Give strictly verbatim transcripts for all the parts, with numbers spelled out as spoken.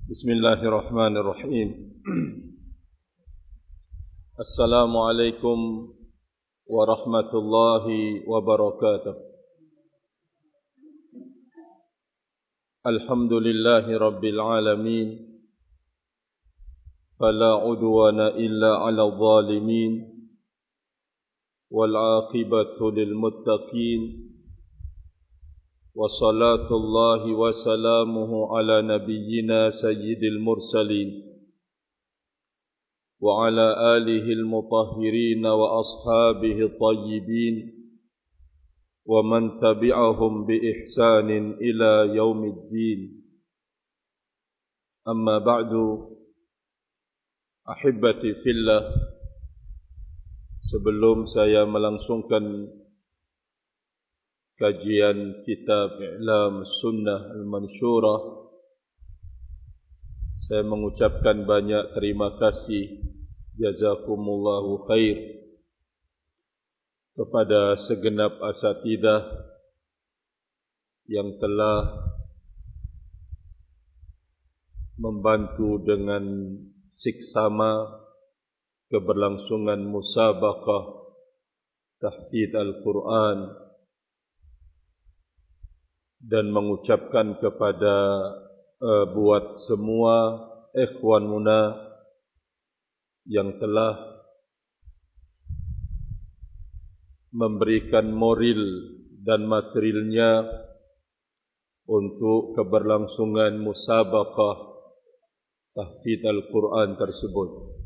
Bismillahirrahmanirrahim. Assalamualaikum warahmatullahi wabarakatuh. Alhamdulillahi rabbil alamin. Fala udwana illa ala zalimin. Wal aqibatu lil muttaqin. وصلاة الله وسلامه على نبينا سيد المرسلين وعلى آله المطهرين وأصحابه الطيبين ومن تبعهم بإحسان إلى يوم الدين. أما بعد أحبتي في الله, sebelum saya melangsungkan kajian kitab I'lam Sunnah Al-Mansyurah, saya mengucapkan banyak terima kasih, jazakumullahu khair, kepada segenap asatidah yang telah membantu dengan siksama keberlangsungan musabaqah tahfidz Al-Quran, dan mengucapkan kepada uh, buat semua ikhwan muna yang telah memberikan moral dan materialnya untuk keberlangsungan musabaqah tahfidz Al-Quran tersebut.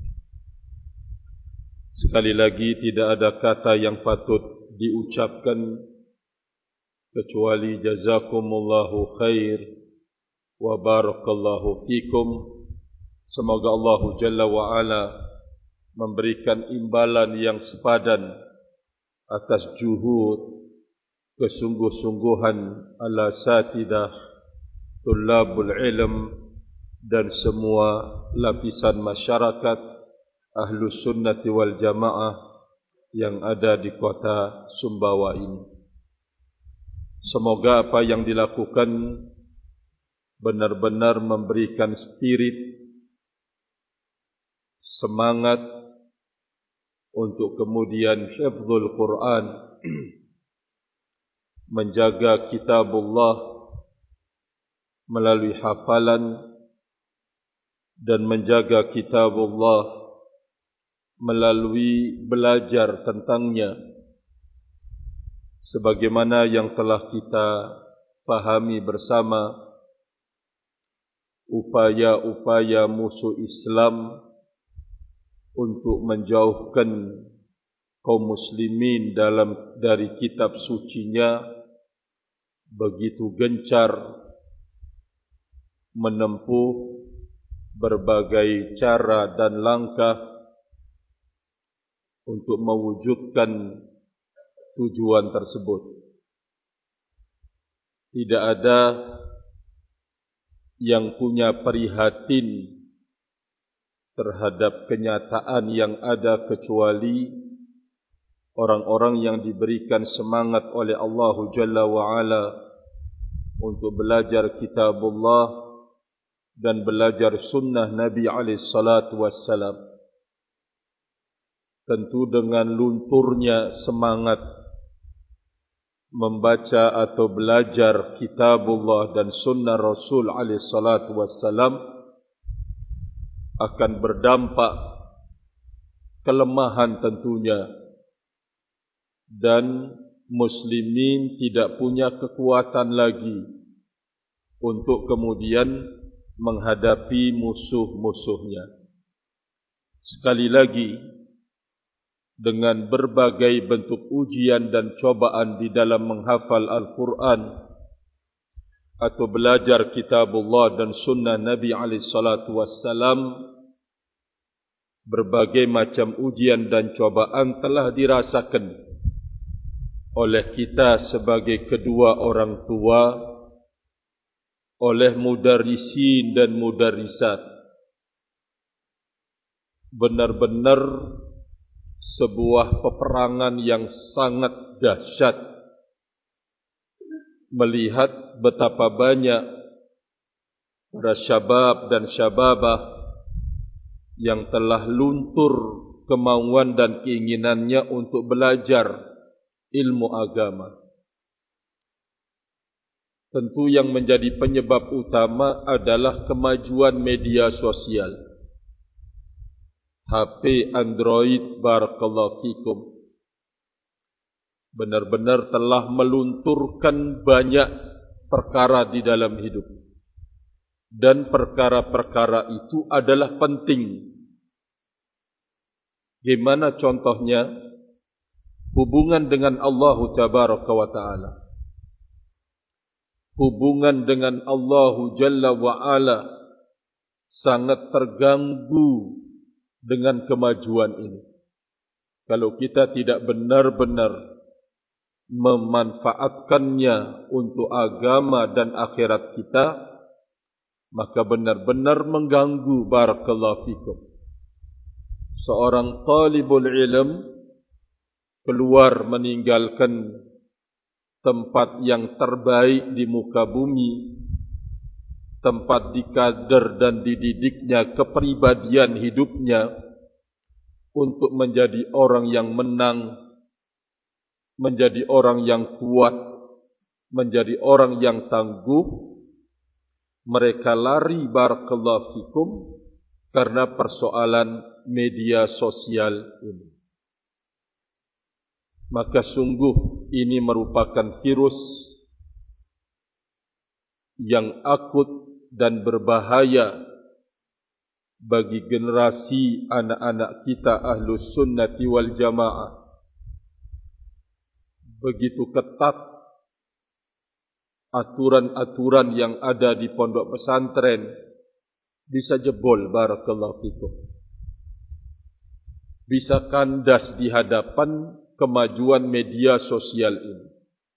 Sekali lagi, tidak ada kata yang patut diucapkan kecuali jazakumullahu khair wa barakallahu fikum. Semoga Allah Jalla wa Ala memberikan imbalan yang sepadan atas juhud, kesungguh-sungguhan ala satidah, tullabul ilm, dan semua lapisan masyarakat Ahlus Sunnati wal Jamaah yang ada di kota Sumbawa ini. Semoga apa yang dilakukan benar-benar memberikan spirit, semangat untuk kemudian hifdzul Quran, menjaga kitabullah melalui hafalan, dan menjaga kitabullah melalui belajar tentangnya, sebagaimana yang telah kita pahami bersama, upaya-upaya musuh Islam untuk menjauhkan kaum muslimin dalam dari kitab sucinya begitu gencar, menempuh berbagai cara dan langkah untuk mewujudkan tujuan tersebut. Tidak ada yang punya prihatin terhadap kenyataan yang ada kecuali orang-orang yang diberikan semangat oleh Allah Jalla wa Ala untuk belajar kitabullah dan belajar sunnah Nabi alaihi salatu wassalam. Tentu dengan lunturnya semangat membaca atau belajar kitabullah dan sunnah Rasul alaihi salatu wassalam akan berdampak kelemahan tentunya, dan muslimin tidak punya kekuatan lagi untuk kemudian menghadapi musuh-musuhnya. Sekali lagi, dengan berbagai bentuk ujian dan cobaan di dalam menghafal Al-Quran atau belajar kitabullah dan sunnah Nabi alaihi salatu wassalam, berbagai macam ujian dan cobaan telah dirasakan oleh kita sebagai kedua orang tua, oleh mudarrisin dan mudarrisat. Benar-benar sebuah peperangan yang sangat dahsyat, melihat betapa banyak para syabab dan syababah yang telah luntur kemauan dan keinginannya untuk belajar ilmu agama. Tentu yang menjadi penyebab utama adalah kemajuan media sosial. H P Android, barakallahu fikum, benar-benar telah melunturkan banyak perkara di dalam hidup. Dan perkara-perkara itu adalah penting. Gimana contohnya? Hubungan dengan Allah Tabaraka wa Ta'ala. Hubungan dengan Allah Jalla wa Ala sangat terganggu dengan kemajuan ini. Kalau kita tidak benar-benar memanfaatkannya untuk agama dan akhirat kita, maka benar-benar mengganggu. Barakallahu fikum. Seorang talibul ilm keluar meninggalkan tempat yang terbaik di muka bumi, tempat dikader dan dididiknya kepribadian hidupnya untuk menjadi orang yang menang, menjadi orang yang kuat, menjadi orang yang tangguh. Mereka lari, barakallahu fikum, karena persoalan media sosial ini. Maka sungguh ini merupakan virus yang akut dan berbahaya bagi generasi anak-anak kita Ahlus Sunnati wal Jamaah. Begitu ketat aturan-aturan yang ada di pondok pesantren bisa jebol, barakallahu fikum. Bisa kandas di hadapan kemajuan media sosial ini.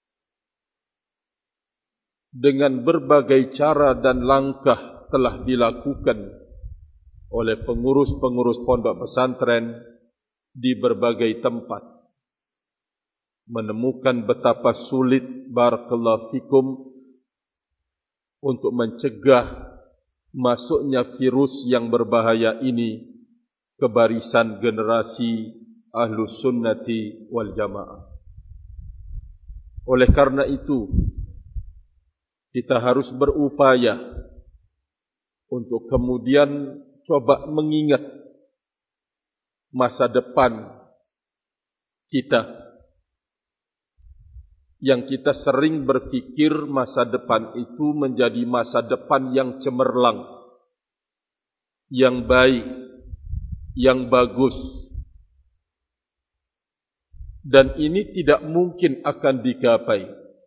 Dengan berbagai cara dan langkah telah dilakukan oleh pengurus-pengurus pondok pesantren di berbagai tempat, menemukan betapa sulit, barakallahu fikum, untuk mencegah masuknya virus yang berbahaya ini ke barisan generasi Ahlus Sunnati wal Jamaah. Oleh karena itu, kita harus berupaya untuk kemudian coba mengingat masa depan kita, yang kita sering berpikir masa depan itu menjadi masa depan yang cemerlang, yang baik, yang bagus. Dan ini tidak mungkin akan digapai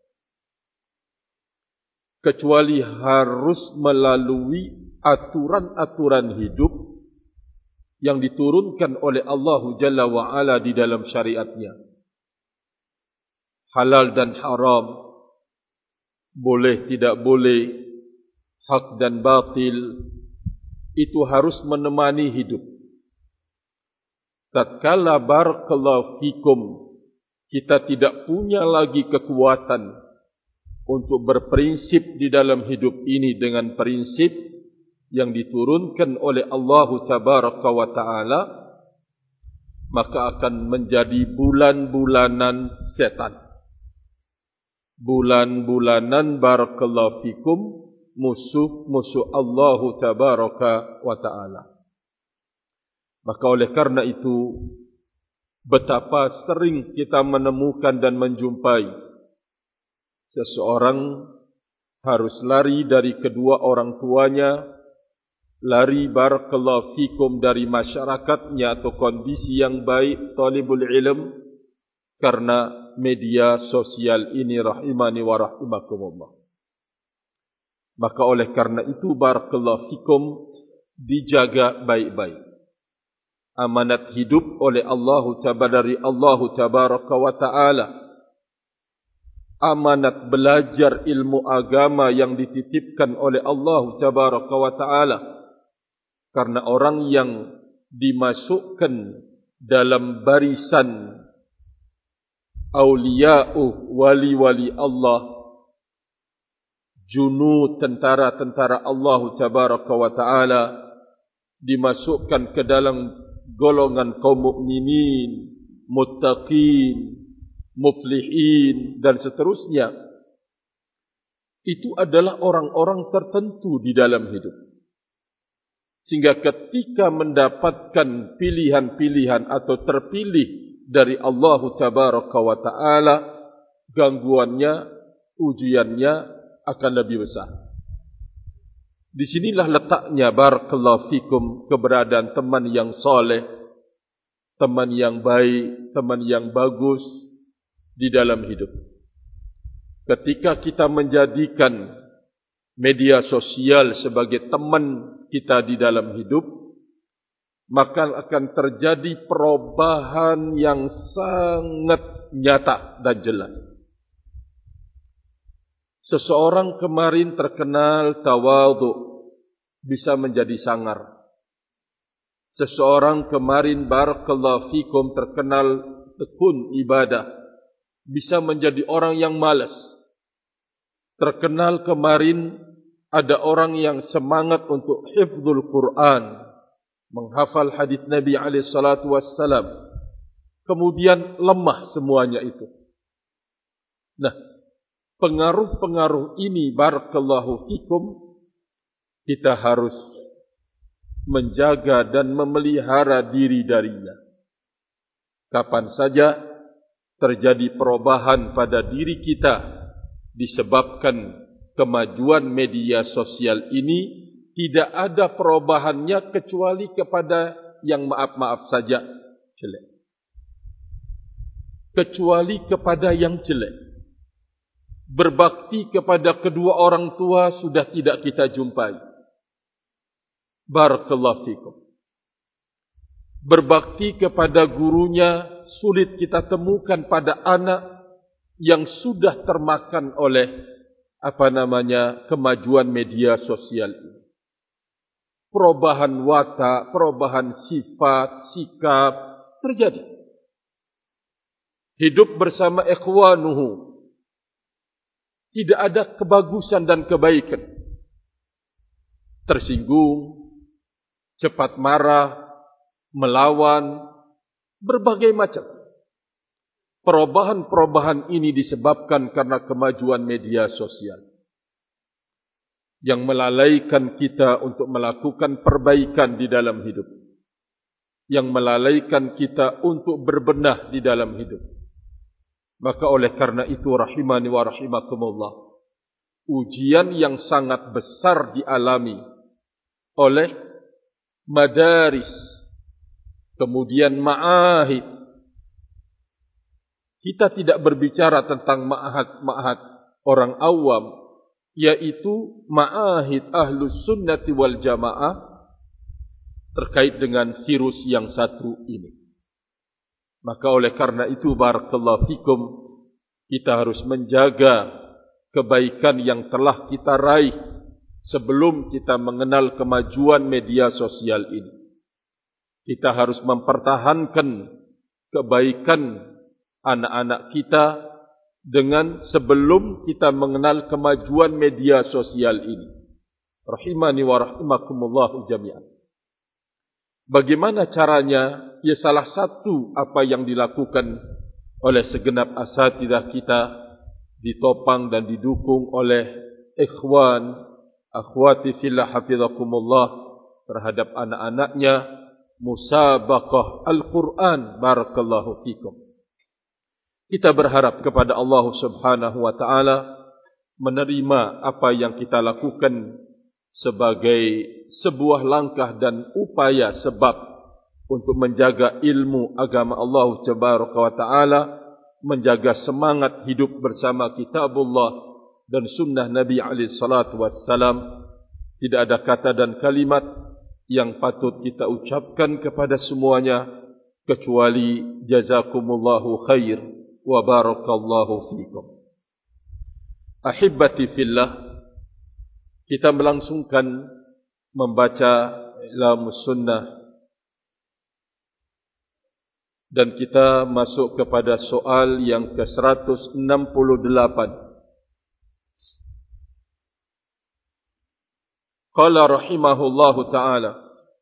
kecuali harus melalui aturan-aturan hidup yang diturunkan oleh Allah Jalla wa Ala di dalam syariatnya. Halal dan haram, boleh tidak boleh, hak dan batil, itu harus menemani hidup. Tatkala barakallahu fikum kita tidak punya lagi kekuatan untuk berprinsip di dalam hidup ini dengan prinsip yang diturunkan oleh Allah Tabaraka wa Ta'ala, maka akan menjadi bulan-bulanan setan. Bulan-bulanan barakallahu fikum musuh-musuh Allah Tabaraka wa Ta'ala. Maka oleh karena itu, betapa sering kita menemukan dan menjumpai seseorang harus lari dari kedua orang tuanya, lari barakallahu fikum dari masyarakatnya atau kondisi yang baik, talibul ilm, karena media sosial ini, rahimani wa rahimakumullah. Maka oleh karena itu, barakallahu fikum, dijaga baik-baik. Amanat hidup oleh Allah dari Allah Tabaraka wa Ta'ala. Amanat belajar ilmu agama yang dititipkan oleh Allah Tabaraka wa Ta'ala. Karena orang yang dimasukkan dalam barisan awliya'uh, wali-wali Allah, junud tentara-tentara Allah Tabaraka wa Ta'ala dimasukkan ke dalam golongan kaum mukminin, muttaqin, muflihin dan seterusnya. Itu adalah orang-orang tertentu di dalam hidup. Sehingga ketika mendapatkan pilihan-pilihan atau terpilih dari Allah Tabaraka wa Ta'ala, gangguannya, ujiannya akan lebih besar. Di sinilah letaknya barakallahu fikum keberadaan teman yang soleh, teman yang baik, teman yang bagus di dalam hidup. Ketika kita menjadikan media sosial sebagai teman kita di dalam hidup, maka akan terjadi perubahan yang sangat nyata dan jelas. Seseorang kemarin terkenal tawadhu bisa menjadi sangar. Seseorang kemarin barakallahu fikum terkenal tekun ibadah bisa menjadi orang yang malas. Terkenal kemarin ada orang yang semangat untuk hifdzul Quran, menghafal hadis Nabi alaihi salatu wassalam. Kemudian lemah semuanya itu. Nah, pengaruh-pengaruh ini barakallahu fikum kita harus menjaga dan memelihara diri darinya. Kapan saja terjadi perubahan pada diri kita disebabkan kemajuan media sosial ini, tidak ada perubahannya kecuali kepada yang maaf-maaf saja jelek. Kecuali kepada yang jelek. Berbakti kepada kedua orang tua sudah tidak kita jumpai. Barakallahu fikum. Berbakti kepada gurunya sulit kita temukan pada anak yang sudah termakan oleh apa namanya kemajuan media sosial ini. Perubahan watak, perubahan sifat, sikap terjadi. Hidup bersama ikhwanuhu, tidak ada kebagusan dan kebaikan. Tersinggung, cepat marah, melawan, berbagai macam. Perubahan-perubahan ini disebabkan karena kemajuan media sosial yang melalaikan kita untuk melakukan perbaikan di dalam hidup, yang melalaikan kita untuk berbenah di dalam hidup. Maka oleh karena itu rahimani wa rahimakumullah, ujian yang sangat besar dialami oleh madaris, kemudian ma'ahid. Kita tidak berbicara tentang ma'ahad-ma'ahad orang awam, yaitu ma'ahid ahlus sunnati wal jamaah terkait dengan virus yang satu ini. Maka oleh karena itu barakallahu fikum, kita harus menjaga kebaikan yang telah kita raih sebelum kita mengenal kemajuan media sosial ini. Kita harus mempertahankan kebaikan anak-anak kita dengan sebelum kita mengenal kemajuan media sosial ini. Rahimani wa rahimakumullahu jami'an. Bagaimana caranya? Ya, salah satu apa yang dilakukan oleh segenap asatidzah kita, ditopang dan didukung oleh ikhwan, akhwati fillah hafizakumullah terhadap anak-anaknya, musabaqah Al-Quran, barakallahu fikum. Kita berharap kepada Allah Subhanahu wa taala menerima apa yang kita lakukan sebagai sebuah langkah dan upaya sebab untuk menjaga ilmu agama Allah Tabaraka wa taala, menjaga semangat hidup bersama kitabullah dan sunnah Nabi alaihi salatu wassalam. Tidak ada kata dan kalimat yang patut kita ucapkan kepada semuanya kecuali jazakumullahu khair wa barakallahu fikum. Ahibbati fillah, kita melangsungkan membaca ilmu sunnah dan kita masuk kepada soal yang ke seratus enam puluh delapan. Qala rahimahullahu ta'ala,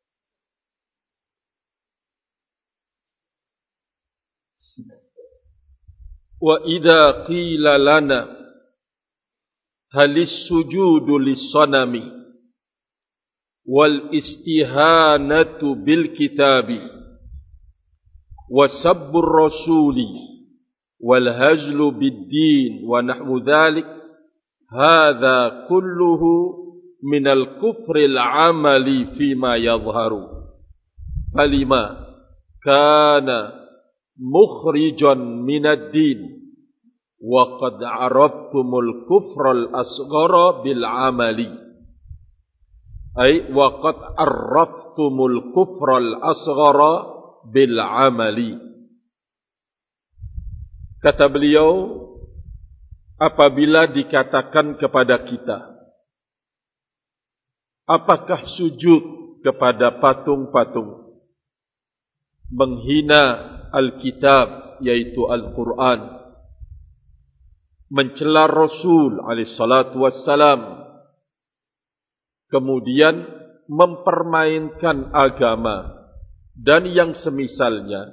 wa idza qila lana halis sujudu lis-sanami wal istihanatu bil kitabi wa sabbur rasuli wal hajlu bid-din wa nahwu dhalik, hadha kulluhu minal kufril amali fima yadhharu, falima kana mukhrijan minad din wa qad araftumul kufral asghara bil amali, ay wa qad araftumul kufral asghara bil amali. Kata beliau, apabila dikatakan kepada kita, apakah sujud kepada patung-patung, menghina Alkitab yaitu Al-Quran, mencela Rasul alaihi salatu wassalam, kemudian mempermainkan agama dan yang semisalnya,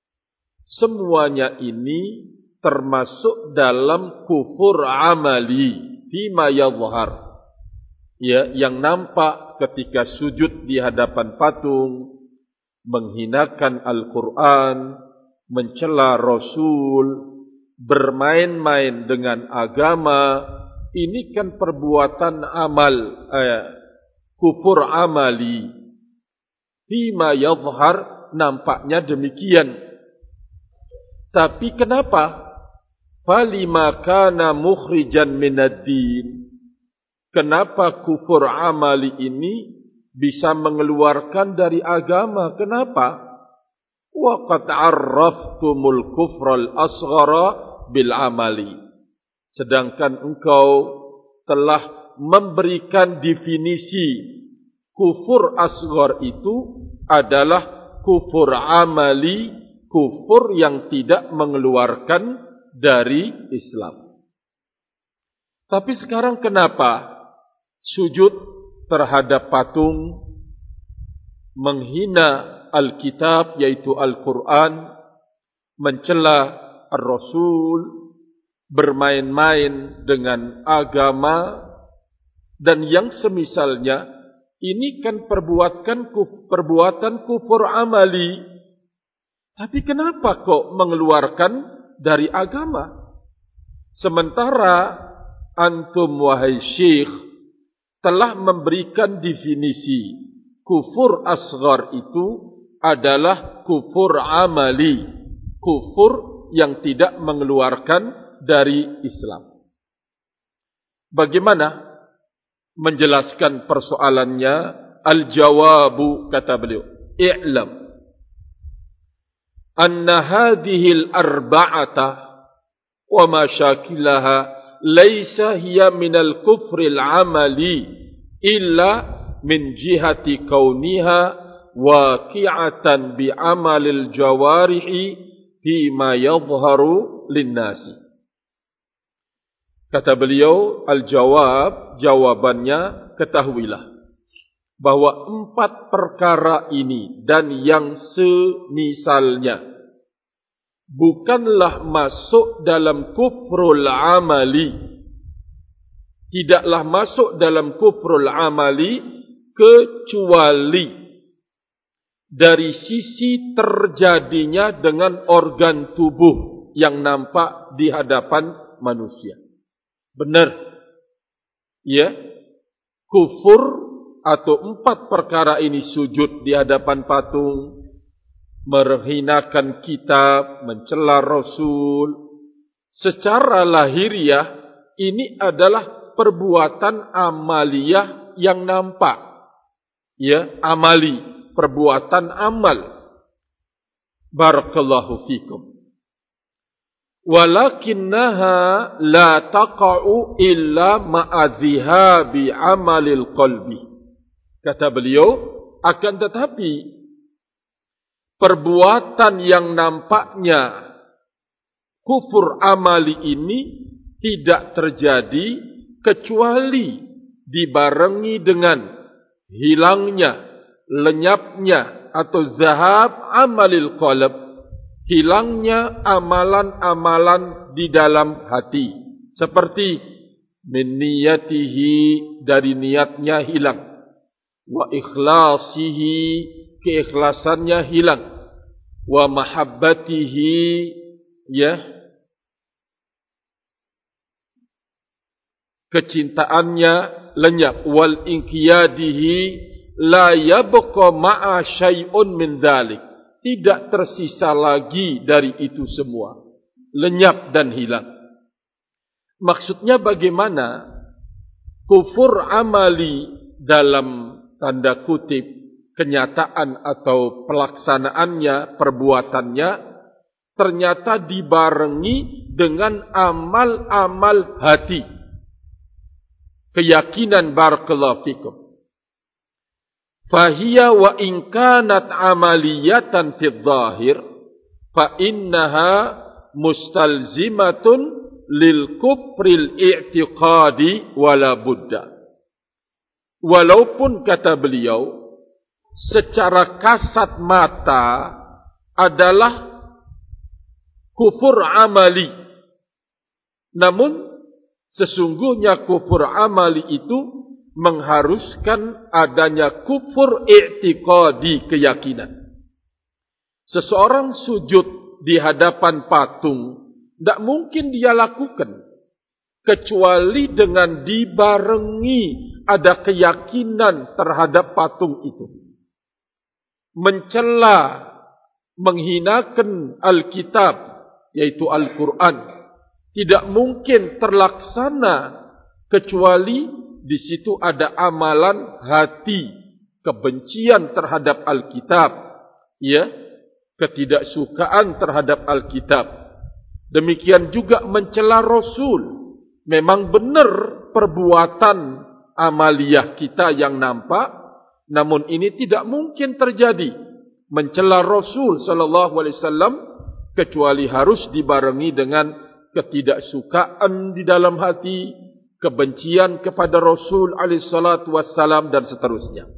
semuanya ini termasuk dalam kufur amali fima yadhhar, ya, yang nampak ketika sujud di hadapan patung, menghinakan Al-Quran, mencela Rasul, bermain-main dengan agama. Ini kan perbuatan amal, eh, kufur amali. Fima yadhhar, nampaknya demikian. Tapi kenapa? Falima kana mukhrijan minad din. Kenapa kufur amali ini bisa mengeluarkan dari agama? Kenapa? Wa qad arraftumul kufral asghara bil amali. Sedangkan engkau telah memberikan definisi kufur asghar itu adalah kufur amali, kufur yang tidak mengeluarkan dari Islam. Tapi sekarang kenapa sujud terhadap patung, menghina Alkitab yaitu Al-Quran, mencela Ar-Rasul, bermain-main dengan agama dan yang semisalnya, ini kan perbuatan perbuatan kufur amali. Tapi kenapa kok mengeluarkan dari agama? Sementara antum wahai syekh telah memberikan definisi kufur asghar itu adalah kufur amali, kufur yang tidak mengeluarkan dari Islam. Bagaimana menjelaskan persoalannya? Al-jawabu, kata beliau, i'lam anna hadhihi al-arba'ata wa ma shakilaha laysa hiya min al-kufri al-amali illa min jihati kauniha waqi'atan bi amalil jawarihi fima yadhharu linnasi. Kata beliau, al-jawab, jawabannya, ketahuilah bahwa empat perkara ini dan yang semisalnya bukanlah masuk dalam kufrul amali, tidaklah masuk dalam kufrul amali kecuali dari sisi terjadinya dengan organ tubuh yang nampak di hadapan manusia. Benar, ya, kufur atau empat perkara ini, sujud di hadapan patung, menghinakan kitab, mencela Rasul, secara lahiriah ini adalah perbuatan amaliyah yang nampak, ya, amali, perbuatan amal. Barakallahu fikum. Walakinnaha la taqa'u illa ma'adhihabi amalil qalbi. Kata beliau, akan tetapi perbuatan yang nampaknya kufur amali ini tidak terjadi kecuali dibarengi dengan hilangnya, lenyapnya atau zahab amalil qalb, hilangnya amalan-amalan di dalam hati, seperti min niyatihi, dari niatnya hilang, wa ikhlasihi, keikhlasannya hilang, wa mahabbatihi, ya, kecintaannya lenyap, wal inqiyadihi, la yabqa ma'a syai'un min dzalik, tidak tersisa lagi dari itu semua, lenyap dan hilang. Maksudnya bagaimana? Kufur amali dalam tanda kutip kenyataan atau pelaksanaannya, perbuatannya ternyata dibarengi dengan amal-amal hati, keyakinan. Barakallahu fikum. Fahiya wa in kanat amaliyatan fi dhahir fa innaha mustalzimatun lil kufril i'tiqadi wala budda. Walaupun, kata beliau, secara kasat mata adalah kufur amali, namun sesungguhnya kufur amali itu mengharuskan adanya kufur i'tiqadi, keyakinan. Seseorang sujud di hadapan patung, tidak mungkin dia lakukan kecuali dengan dibarengi ada keyakinan terhadap patung itu. Mencela, menghinakan Alkitab, yaitu Al-Quran, tidak mungkin terlaksana kecuali di situ ada amalan hati, kebencian terhadap Alkitab, ya, ketidaksukaan terhadap Alkitab. Demikian juga mencela Rasul. Memang benar perbuatan amaliyah kita yang nampak, namun ini tidak mungkin terjadi mencela Rasul sallallahu alaihi wasallam kecuali harus dibarengi dengan ketidaksukaan di dalam hati, kebencian kepada Rasul alaihi salatu wassalam, dan seterusnya.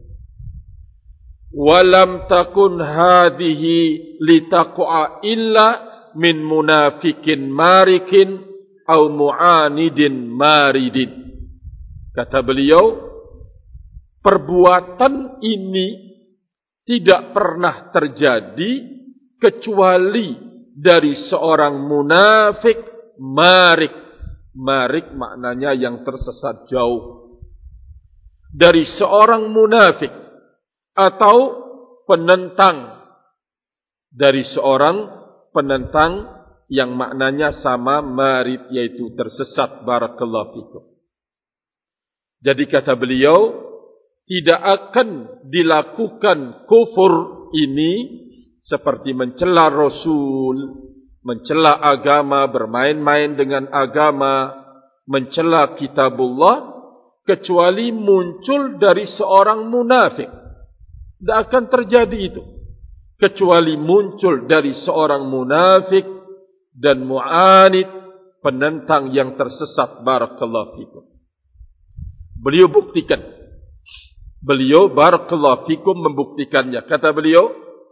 Walam takun hadhihi litaqa'a illa min munafikin marikin au mu'anidin maridin. Kata beliau, perbuatan ini tidak pernah terjadi kecuali dari seorang munafik marik. Marik maknanya yang tersesat jauh. Dari seorang munafik atau penentang, dari seorang penentang yang maknanya sama marid, yaitu tersesat. Barakallahu fikum. Jadi kata beliau, tidak akan dilakukan kufur ini seperti mencela Rasul, mencela agama, bermain-main dengan agama, mencela kitabullah, kecuali muncul dari seorang munafik. Tidak akan terjadi itu kecuali muncul dari seorang munafik dan mu'anid, penentang yang tersesat. Barakallahu fikum. Beliau buktikan. Beliau barakallahu fikum membuktikannya. Kata beliau,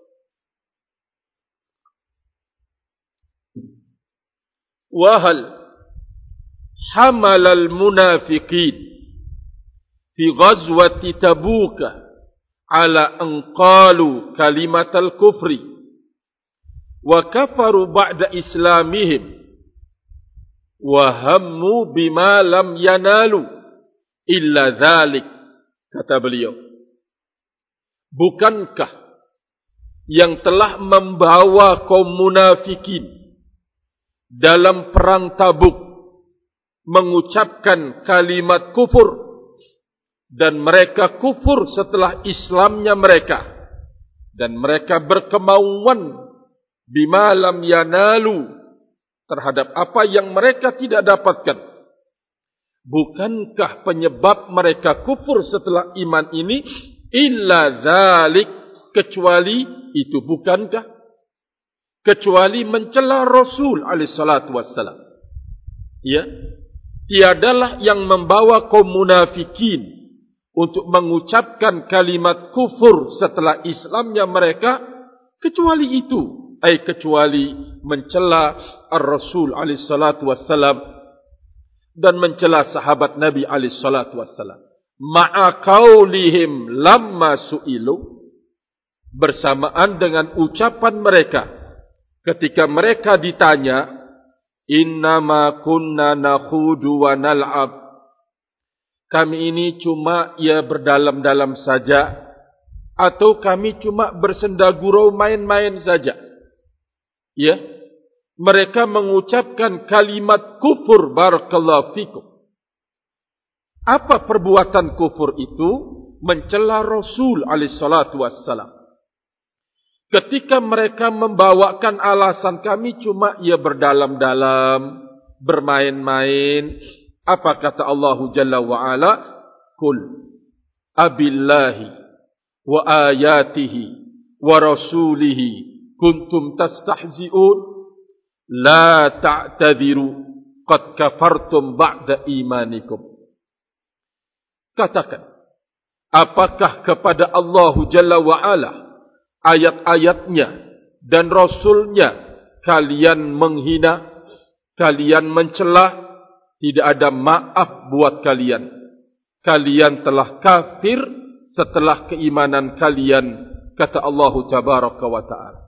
wahal hamalal munafiqin fi ghazwati Tabuk ala an qalu kalimatal kufri wa kafaru ba'da islamihim wa hammu bima lam yanalu illa dhalik. Kata beliau, bukankah yang telah membawa kaum munafikin dalam perang Tabuk mengucapkan kalimat kufur, dan mereka kufur setelah Islamnya mereka, dan mereka berkemauan bima lam yanalu, terhadap apa yang mereka tidak dapatkan. Bukankah penyebab mereka kufur setelah iman ini illa dzalik, kecuali itu? Bukankah kecuali mencela Rasul alaihi salatu wassalam? Ya, tiadalah yang membawa kaum munafikin untuk mengucapkan kalimat kufur setelah Islamnya mereka, kecuali itu, ay kecuali mencela Ar-Rasul alaihi salatu wassalam dan mencela sahabat Nabi alaihi salatu wassalam. Ma'a qaulihim lamma su'ilu, bersamaan dengan ucapan mereka ketika mereka ditanya, innama kunna nakhudu wa nal'ab, kami ini cuma ya berdalam-dalam saja, atau kami cuma bersendagurau main-main saja. Ya, mereka mengucapkan kalimat kufur, barakallahu fikum. Apa perbuatan kufur itu? Mencela Rasul alaihi salatu wassalam. Ketika mereka membawakan alasan kami cuma ia berdalam-dalam, bermain-main, apa kata Allah Jalla wa Ala? Qul abillahi wa ayatihi wa rasulihi kuntum tastahzi'un la ta'tadiru qad kafartum ba'da imanikum. Katakan, apakah kepada Allah Jalla wa Ala, ayat-ayatnya dan Rasulnya kalian menghina, kalian mencela? Tidak ada maaf buat kalian. Kalian telah kafir setelah keimanan kalian, kata Allah Tabaraka wa Ta'ala.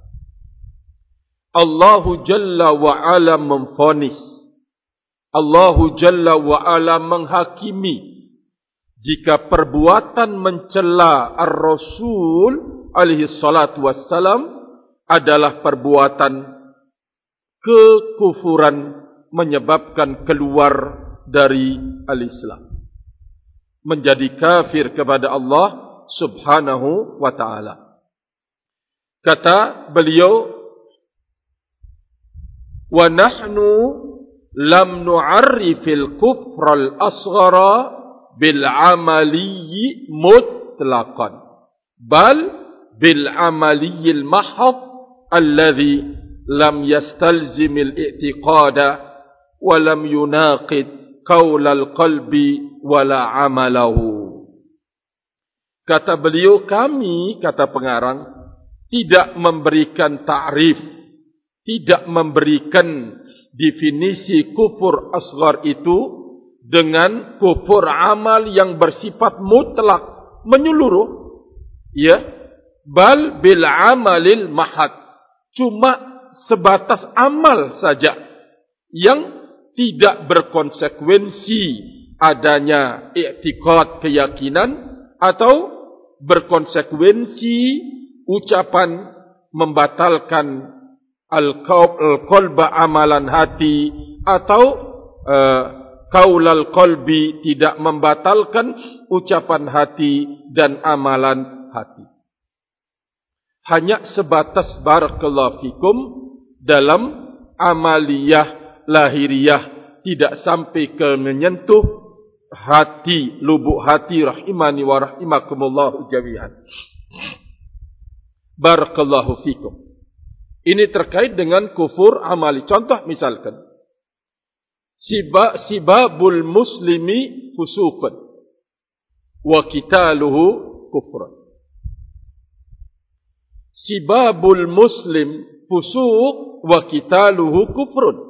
Allah Jalla wa Ala memvonis, Allah Jalla wa Ala menghakimi, jika perbuatan mencela Ar-Rasul alaihi salatu wassalam adalah perbuatan kekufuran, menyebabkan keluar dari al-Islam, menjadi kafir kepada Allah subhanahu wa ta'ala. Kata beliau, wa nahnu lam nu'arrifil kufral asghara bil amaliyyi mutlaqan, bal bil amaliyil mahad alladhi lam yastalzimil i'tiqada wa lam yunaqid qaulal qalbi wala amalahu. Kata beliau, kami, kata pengarang, tidak memberikan ta'rif, tidak memberikan definisi kufur asghar itu dengan kufur amal yang bersifat mutlak, menyeluruh, ya, bal bil amalil mahad, cuma sebatas amal saja yang tidak berkonsekuensi adanya i'tiqad, keyakinan, atau berkonsekuensi ucapan membatalkan al-qalba, amalan hati, atau uh, qaulal qalbi, tidak membatalkan ucapan hati dan amalan hati. Hanya sebatas barakallahu fikum dalam amaliyah lahiriah, tidak sampai ke menyentuh hati, lubuk hati, rahimani wa rahimakumullahu jami'an. Barakallahu fikum. Ini terkait dengan kufur amali. Contoh misalkan, Siba, sibabul muslimi fusuqan wa qitaluhu kufran. Sibabul muslim fusuq wa qitaluhu kufrun.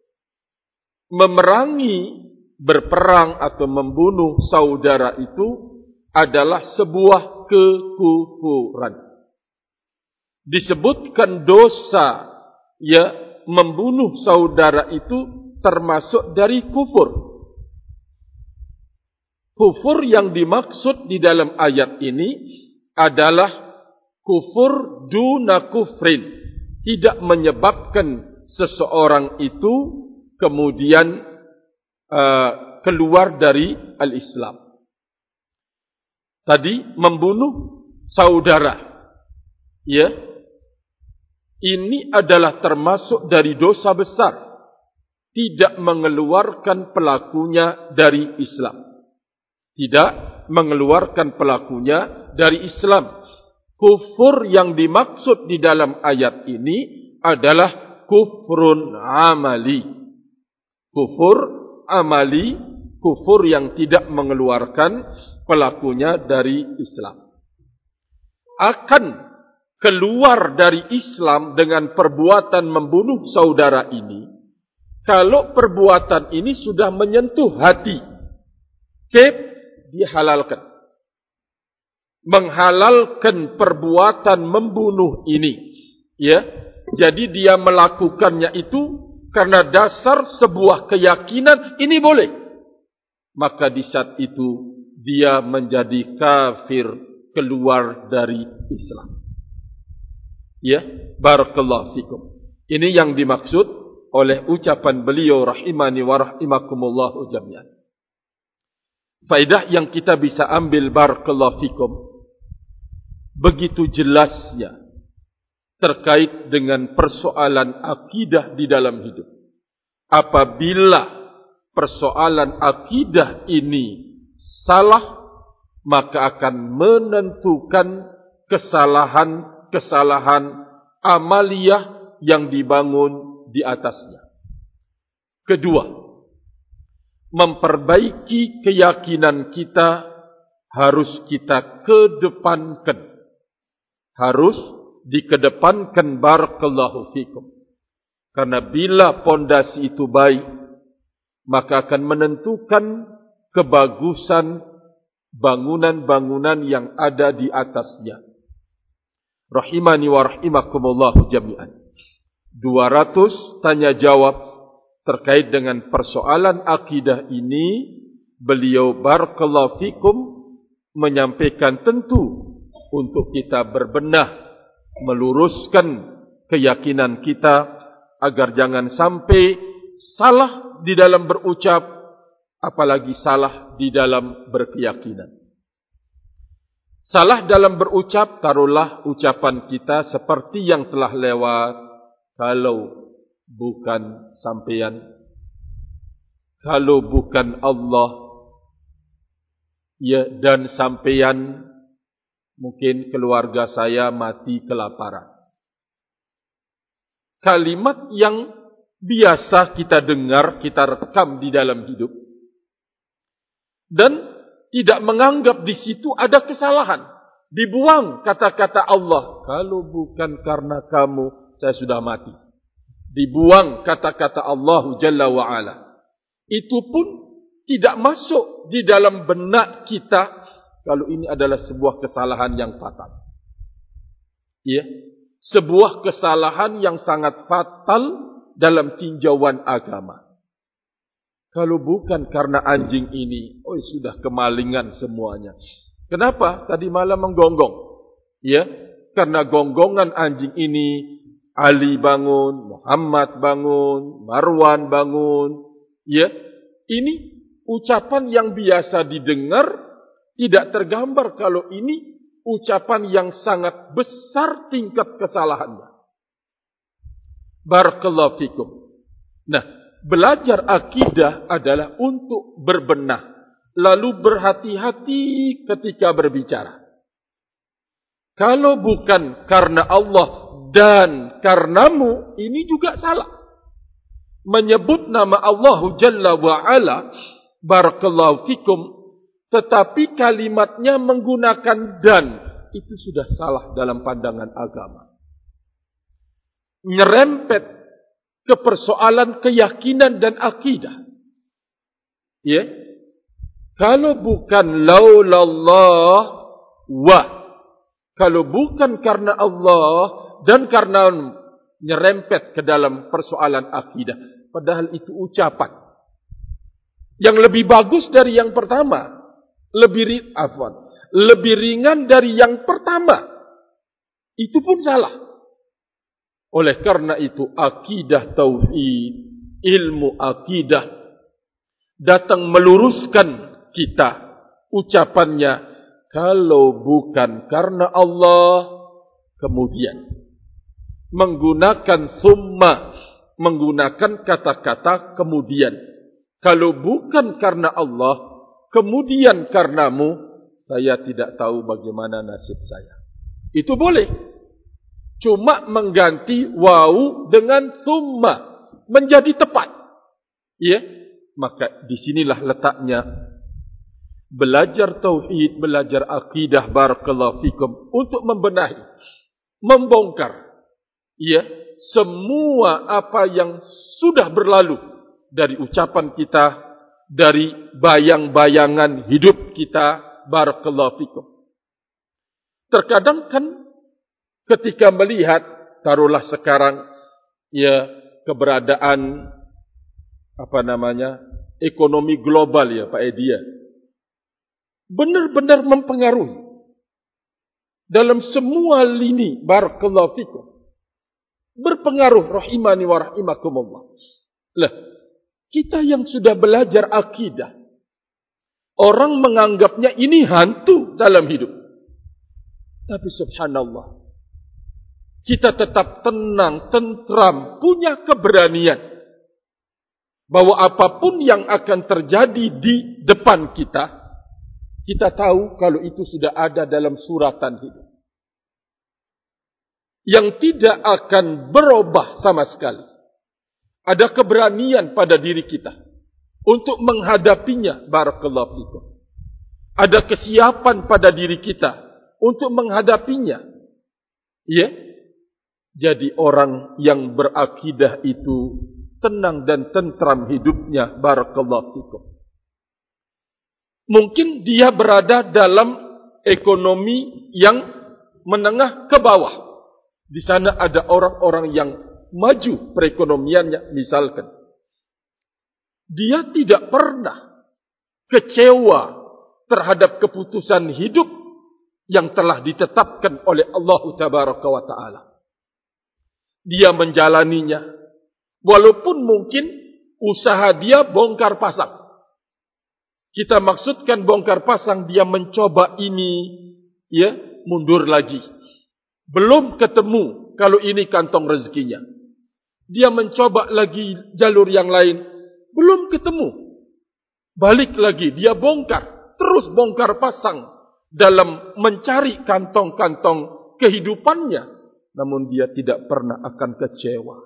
Memerangi, berperang atau membunuh saudara itu adalah sebuah kekufuran. Disebutkan dosa, ya, membunuh saudara itu termasuk dari kufur. Kufur yang dimaksud di dalam ayat ini adalah kufur duna kufrin, tidak menyebabkan seseorang itu kemudian uh, keluar dari al-Islam. Tadi membunuh saudara, ya, ini adalah termasuk dari dosa besar, tidak mengeluarkan pelakunya dari Islam. Tidak mengeluarkan pelakunya dari Islam. Kufur yang dimaksud di dalam ayat ini adalah kufrun amali. Kufur amali, kufur yang tidak mengeluarkan pelakunya dari Islam. Akan keluar dari Islam dengan perbuatan membunuh saudara ini, kalau perbuatan ini sudah menyentuh hati, kep dihalalkan. Menghalalkan perbuatan membunuh ini, ya. Jadi dia melakukannya itu karena dasar sebuah keyakinan ini boleh. Maka di saat itu dia menjadi kafir, keluar dari Islam. Ya, barakallahu fikum. Ini yang dimaksud oleh ucapan beliau rahimani wa rahimakumullahu jami'an. Faedah yang kita bisa ambil barakallahu fikum, begitu jelasnya terkait dengan persoalan akidah di dalam hidup. Apabila persoalan akidah ini salah, maka akan menentukan kesalahan-kesalahan amaliyah yang dibangun di atasnya. Kedua, memperbaiki keyakinan kita harus kita kedepankan. Harus dikedepankan barakallahu fikum. Karena bila pondasi itu baik, maka akan menentukan kebagusan bangunan-bangunan yang ada di atasnya. Rahimani wa rahimakumullahu jami'an. dua ratus tanya jawab terkait dengan persoalan akidah ini, beliau barakallahu fikum menyampaikan tentu untuk kita berbenah, meluruskan keyakinan kita agar jangan sampai salah di dalam berucap, apalagi salah di dalam berkeyakinan. Salah dalam berucap, taruhlah ucapan kita seperti yang telah lewat, kalau bukan sampeyan, kalau bukan Allah, ya, dan sampeyan, mungkin keluarga saya mati kelaparan. Kalimat yang biasa kita dengar, kita rekam di dalam hidup, dan tidak menganggap di situ ada kesalahan. Dibuang kata-kata Allah, kalau bukan karena kamu, saya sudah mati. Dibuang kata-kata Allah Jalla wa'ala. Itu pun tidak masuk di dalam benak kita kalau ini adalah sebuah kesalahan yang fatal. Ya, sebuah kesalahan yang sangat fatal dalam tinjauan agama. Kalau bukan karena anjing ini, oh sudah kemalingan semuanya. Kenapa? Tadi malam menggonggong. Ya, karena gonggongan anjing ini, Ali bangun, Muhammad bangun, Marwan bangun. Ya, ini ucapan yang biasa didengar, tidak tergambar kalau ini ucapan yang sangat besar tingkat kesalahannya. Barakallahu fikum. Nah, belajar akidah adalah untuk berbenah, lalu berhati-hati ketika berbicara. Kalau bukan karena Allah dan karenamu, ini juga salah. Menyebut nama Allah Jalla wa'ala, barakallahu fikum, tetapi kalimatnya menggunakan dan, itu sudah salah dalam pandangan agama. Nyerempet ke persoalan keyakinan dan akidah. Ya, kalau bukan laulallah wa, kalau bukan karena Allah dan karena nyerempet ke dalam persoalan akidah, padahal itu ucapan yang lebih bagus dari yang pertama. Lebih afwan, lebih ringan dari yang pertama. Itu pun salah. Oleh karena itu akidah tauhid, ilmu akidah datang meluruskan kita. Ucapannya, kalau bukan karena Allah, kemudian menggunakan summa, menggunakan kata-kata kemudian. Kalau bukan karena Allah, kemudian karenamu, saya tidak tahu bagaimana nasib saya. Itu boleh. Cuma mengganti wawu dengan summa menjadi tepat. Ya, maka disinilah letaknya belajar tauhid, belajar akidah, barakallahu fikum, untuk membenahi, membongkar ya semua apa yang sudah berlalu dari ucapan kita, dari bayang-bayangan hidup kita, barakallahu fikum. Terkadang kan ketika melihat, taruhlah sekarang ya keberadaan apa namanya ekonomi global ya Pak Edi ya, benar-benar mempengaruhi dalam semua lini, barakallahu fikum, berpengaruh rahimani wa rahimakumullah. Lah, kita yang sudah belajar akidah, orang menganggapnya ini hantu dalam hidup. Tapi subhanallah, kita tetap tenang, tentram, punya keberanian bahwa apapun yang akan terjadi di depan kita, kita tahu kalau itu sudah ada dalam suratan hidup, yang tidak akan berubah sama sekali. Ada keberanian pada diri kita untuk menghadapinya, barakallahu fikum. Ada kesiapan pada diri kita untuk menghadapinya. Ya, jadi orang yang berakidah itu tenang dan tentram hidupnya, barakallahu fikum. Mungkin dia berada dalam ekonomi yang menengah ke bawah. Di sana ada orang-orang yang maju perekonomiannya, misalkan. Dia tidak pernah kecewa terhadap keputusan hidup yang telah ditetapkan oleh Allah Tabaraka wa Ta'ala. Dia menjalaninya, walaupun mungkin usaha dia bongkar pasang. Kita maksudkan bongkar pasang, dia mencoba ini, ya, mundur lagi. Belum ketemu kalau ini kantong rezekinya. Dia mencoba lagi jalur yang lain, belum ketemu. Balik lagi, dia bongkar, terus bongkar pasang dalam mencari kantong-kantong kehidupannya. Namun dia tidak pernah akan kecewa.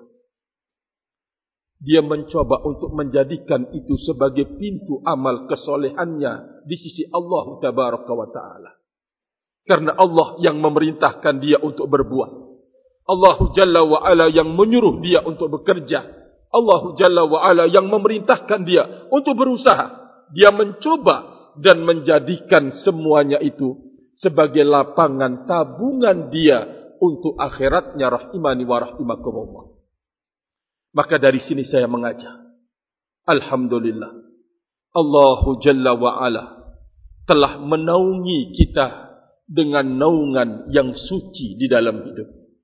Dia mencoba untuk menjadikan itu sebagai pintu amal kesolehannya di sisi Allah Tabaraka wa Ta'ala. Karena Allah yang memerintahkan dia untuk berbuat. Allah Jalla wa Ala yang menyuruh dia untuk bekerja. Allah Jalla wa Ala yang memerintahkan dia untuk berusaha. Dia mencoba dan menjadikan semuanya itu sebagai lapangan tabungan dia untuk akhiratnya, rahimani wa rahimakumullah. Maka dari sini saya mengajak, alhamdulillah, Allah Jalla wa Ala telah menaungi kita dengan naungan yang suci di dalam hidup,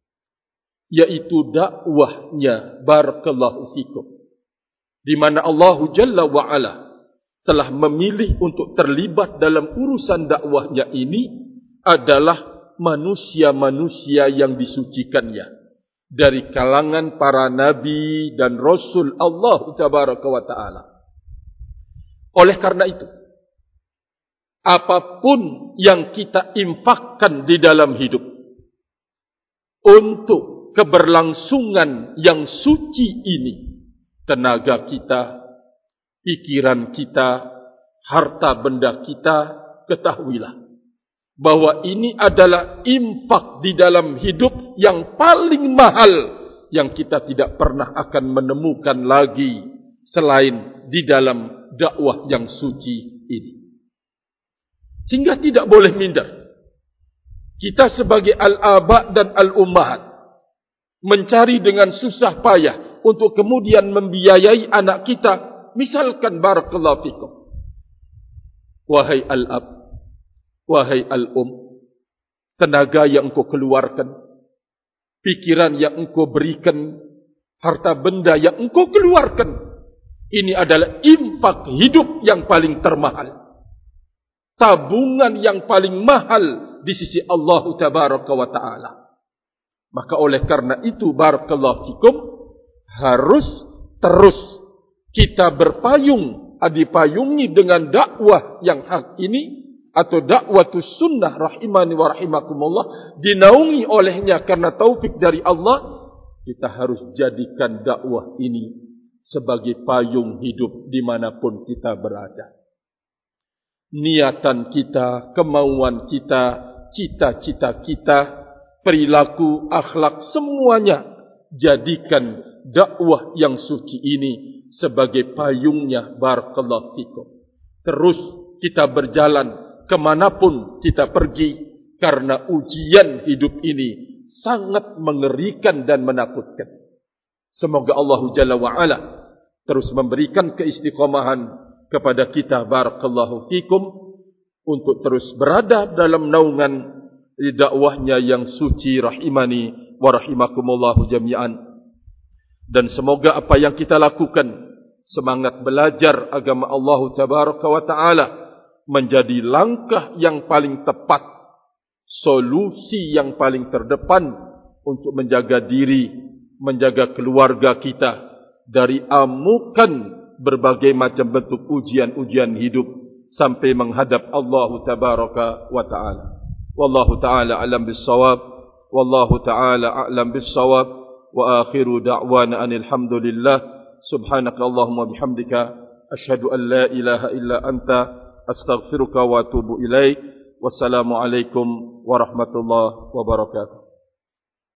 yaitu dakwahnya, barakallahu fikum, di mana Allah Jalla wa Ala telah memilih untuk terlibat dalam urusan dakwahnya ini adalah manusia-manusia yang disucikannya dari kalangan para nabi dan rasul Allah Tabaraka wa Ta'ala. Oleh karena itu, apapun yang kita infakkan di dalam hidup untuk keberlangsungan yang suci ini, tenaga kita, pikiran kita, harta benda kita, ketahuilah bahwa ini adalah infak di dalam hidup yang paling mahal yang kita tidak pernah akan menemukan lagi selain di dalam dakwah yang suci ini. Sehingga tidak boleh minder. Kita sebagai al-aba dan al-ummahat mencari dengan susah payah untuk kemudian membiayai anak kita. Misalkan, barakallahu fikum, wahai al-ab, wahai al-um, tenaga yang engkau keluarkan, pikiran yang engkau berikan, harta benda yang engkau keluarkan, ini adalah infak hidup yang paling termahal, tabungan yang paling mahal di sisi Allah Tabaraka wa Ta'ala. Maka oleh karena itu, barakallahu fikum, harus terus kita berpayung, dipayungi dengan dakwah yang hak ini, atau dakwatus sunnah, rahimani wa rahimakumullah, dinaungi olehnya karena taufik dari Allah. Kita harus jadikan dakwah ini sebagai payung hidup dimanapun kita berada. niatan kita, kemauan kita, cita-cita kita, perilaku, akhlak, semuanya jadikan dakwah yang suci ini sebagai payungnya. Barakallahu fikum. Terus kita berjalan kemanapun kita pergi, karena ujian hidup ini sangat mengerikan dan menakutkan. Semoga Allah Jalla wa'ala terus memberikan keistiqomahan kepada kita. Barakallahu fikum. Untuk terus berada dalam naungan dakwahnya yang suci. Rahimani wa rahimakumullahu jami'an. Dan semoga apa yang kita lakukan, semangat belajar agama Allah Tabaraka wa Ta'ala, menjadi langkah yang paling tepat, solusi yang paling terdepan untuk menjaga diri, menjaga keluarga kita dari amukan berbagai macam bentuk ujian-ujian hidup sampai menghadap Allah Tabaraka wa Ta'ala. Wallahu ta'ala a'lam bis-shawab. Wallahu ta'ala a'lam bis-shawab. Wa akhiru da'wana anil hamdulillah. Subhanakallahumma bihamdika asyhadu an la ilaha illa anta astaghfiruka wa atubu ilaik. Wassalamualaikum warahmatullahi wabarakatuh.